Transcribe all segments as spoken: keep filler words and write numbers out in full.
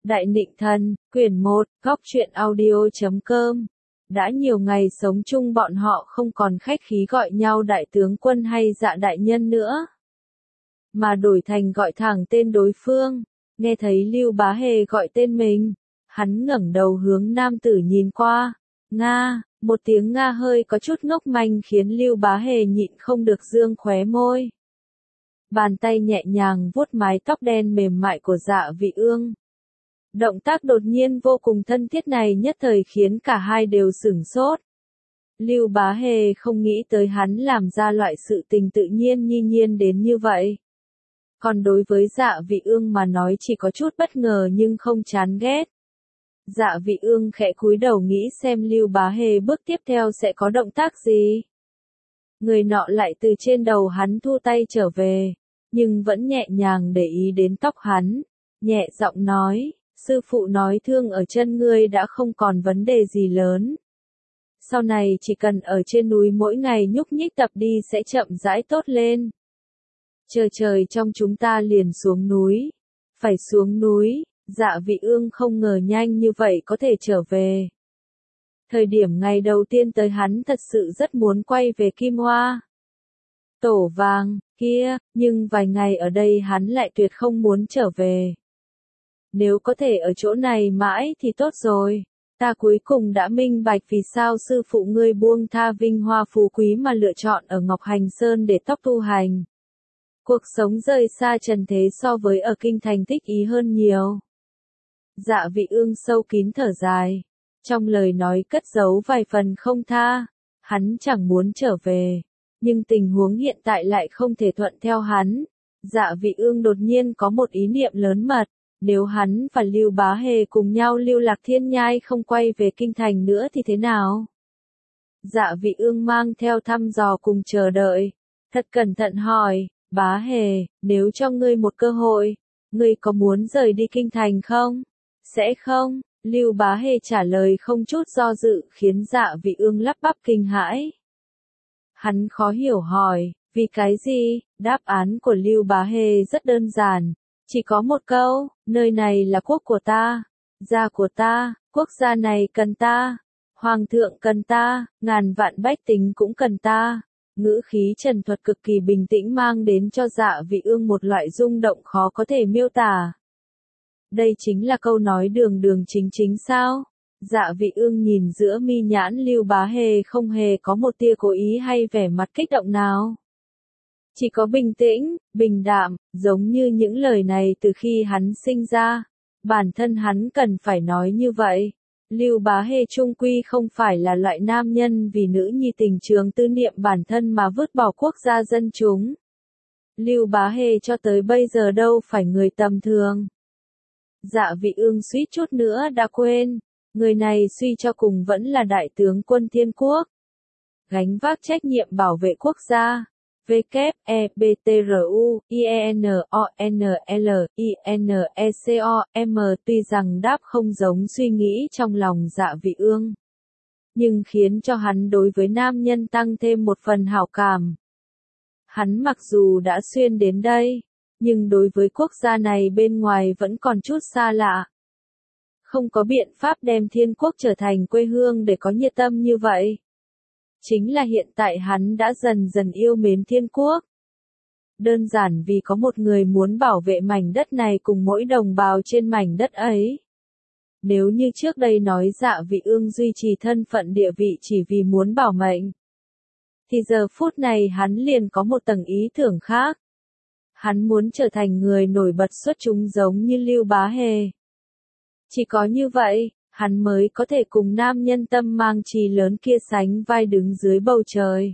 Đại Nịnh Thần, quyển một, góc truyện audio chấm com. Đã nhiều ngày sống chung bọn họ không còn khách khí gọi nhau đại tướng quân hay dạ đại nhân nữa, mà đổi thành gọi thẳng tên đối phương. Nghe thấy Lưu Bá Hề gọi tên mình, hắn ngẩng đầu hướng nam tử nhìn qua. Nga, một tiếng Nga hơi có chút ngốc manh khiến Lưu Bá Hề nhịn không được dương khóe môi. Bàn tay nhẹ nhàng vuốt mái tóc đen mềm mại của Dạ Vị Ương. Động tác đột nhiên vô cùng thân thiết này nhất thời khiến cả hai đều sửng sốt. Lưu Bá Hề không nghĩ tới hắn làm ra loại sự tình tự nhiên nhi nhiên đến như vậy. Còn đối với Dạ Vị Ương mà nói chỉ có chút bất ngờ nhưng không chán ghét. Dạ Vị Ương khẽ cúi đầu nghĩ xem Lưu Bá Hề bước tiếp theo sẽ có động tác gì. Người nọ lại từ trên đầu hắn thu tay trở về, nhưng vẫn nhẹ nhàng để ý đến tóc hắn, nhẹ giọng nói, sư phụ nói thương ở chân ngươi đã không còn vấn đề gì lớn. Sau này chỉ cần ở trên núi mỗi ngày nhúc nhích tập đi sẽ chậm rãi tốt lên. Chờ trời trong chúng ta liền xuống núi. Phải xuống núi, Dạ Vị Ương không ngờ nhanh như vậy có thể trở về. Thời điểm ngày đầu tiên tới hắn thật sự rất muốn quay về Kim Hoa Tổ Vàng kia, nhưng vài ngày ở đây hắn lại tuyệt không muốn trở về. Nếu có thể ở chỗ này mãi thì tốt rồi. Ta cuối cùng đã minh bạch vì sao sư phụ ngươi buông tha vinh hoa phú quý mà lựa chọn ở Ngọc Hành Sơn để tóc tu hành. Cuộc sống rời xa trần thế so với ở kinh thành thích ý hơn nhiều. Dạ Vị Ương sâu kín thở dài, trong lời nói cất giấu vài phần không tha. Hắn chẳng muốn trở về, nhưng tình huống hiện tại lại không thể thuận theo hắn. Dạ Vị Ương đột nhiên có một ý niệm lớn mật. Nếu hắn và Lưu Bá Hề cùng nhau lưu lạc thiên nhai không quay về kinh thành nữa thì thế nào? Dạ Vị Ương mang theo thăm dò cùng chờ đợi, thật cẩn thận hỏi, Bá Hề, nếu cho ngươi một cơ hội, ngươi có muốn rời đi kinh thành không? Sẽ không, Lưu Bá Hề trả lời không chút do dự khiến Dạ Vị Ương lắp bắp kinh hãi. Hắn khó hiểu hỏi, vì cái gì? Đáp án của Lưu Bá Hề rất đơn giản. Chỉ có một câu, nơi này là quốc của ta, gia của ta, quốc gia này cần ta, hoàng thượng cần ta, ngàn vạn bách tính cũng cần ta. Ngữ khí trần thuật cực kỳ bình tĩnh mang đến cho Dạ Vị Ương một loại rung động khó có thể miêu tả. Đây chính là câu nói đường đường chính chính sao? Dạ Vị Ương nhìn giữa mi nhãn Lưu Bá Hề không hề có một tia cố ý hay vẻ mặt kích động nào. Chỉ có bình tĩnh, bình đạm, giống như những lời này từ khi hắn sinh ra. Bản thân hắn cần phải nói như vậy. Lưu Bá Hề trung quy không phải là loại nam nhân vì nữ nhi tình trường tư niệm bản thân mà vứt bỏ quốc gia dân chúng. Lưu Bá Hề cho tới bây giờ đâu phải người tầm thường. Dạ Vị Ương suýt chút nữa đã quên. Người này suy cho cùng vẫn là đại tướng quân Thiên Quốc. Gánh vác trách nhiệm bảo vệ quốc gia. W E B T R U I E N O N L I N E C O M tuy rằng đáp không giống suy nghĩ trong lòng Dạ Vị Ương, nhưng khiến cho hắn đối với nam nhân tăng thêm một phần hảo cảm. Hắn mặc dù đã xuyên đến đây, nhưng đối với quốc gia này bên ngoài vẫn còn chút xa lạ. Không có biện pháp đem Thiên Quốc trở thành quê hương để có nhiệt tâm như vậy. Chính là hiện tại hắn đã dần dần yêu mến Thiên Quốc. Đơn giản vì có một người muốn bảo vệ mảnh đất này cùng mỗi đồng bào trên mảnh đất ấy. Nếu như trước đây nói Dạ Vị Ương duy trì thân phận địa vị chỉ vì muốn bảo mệnh, thì giờ phút này hắn liền có một tầng ý tưởng khác. Hắn muốn trở thành người nổi bật xuất chúng giống như Lưu Bá Hề. Chỉ có như vậy, hắn mới có thể cùng nam nhân tâm mang trì lớn kia sánh vai đứng dưới bầu trời.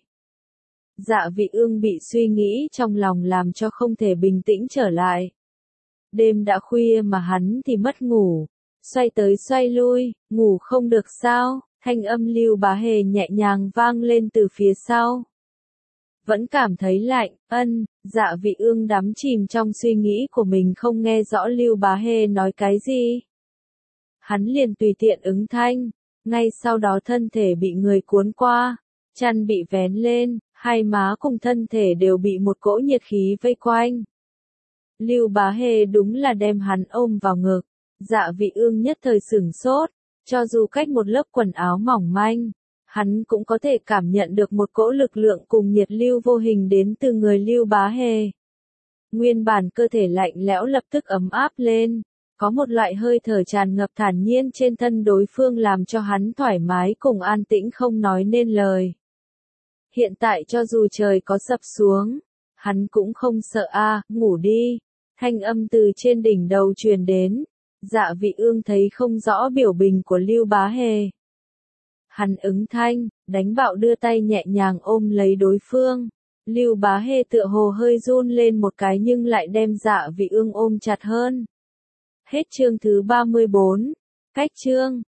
Dạ Vị Ương bị suy nghĩ trong lòng làm cho không thể bình tĩnh trở lại. Đêm đã khuya mà hắn thì mất ngủ, xoay tới xoay lui, ngủ không được sao? Thanh âm Lưu Bá Hề nhẹ nhàng vang lên từ phía sau. Vẫn cảm thấy lạnh, ân, Dạ Vị Ương đắm chìm trong suy nghĩ của mình không nghe rõ Lưu Bá Hề nói cái gì. Hắn liền tùy tiện ứng thanh, ngay sau đó thân thể bị người cuốn qua, chăn bị vén lên, hai má cùng thân thể đều bị một cỗ nhiệt khí vây quanh. Lưu Bá Hề đúng là đem hắn ôm vào ngực, Dạ Vị Ương nhất thời sửng sốt, cho dù cách một lớp quần áo mỏng manh, hắn cũng có thể cảm nhận được một cỗ lực lượng cùng nhiệt lưu vô hình đến từ người Lưu Bá Hề. Nguyên bản cơ thể lạnh lẽo lập tức ấm áp lên, có một loại hơi thở tràn ngập thản nhiên trên thân đối phương làm cho hắn thoải mái cùng an tĩnh không nói nên lời. Hiện tại cho dù trời có sập xuống, hắn cũng không sợ a, ngủ đi. Thanh âm từ trên đỉnh đầu truyền đến, Dạ Vị Ương thấy không rõ biểu bình của Lưu Bá Hề. Hắn ứng thanh, đánh bạo đưa tay nhẹ nhàng ôm lấy đối phương. Lưu Bá Hề tựa hồ hơi run lên một cái nhưng lại đem Dạ Vị Ương ôm chặt hơn. Hết chương thứ ba mươi bốn. Cách chương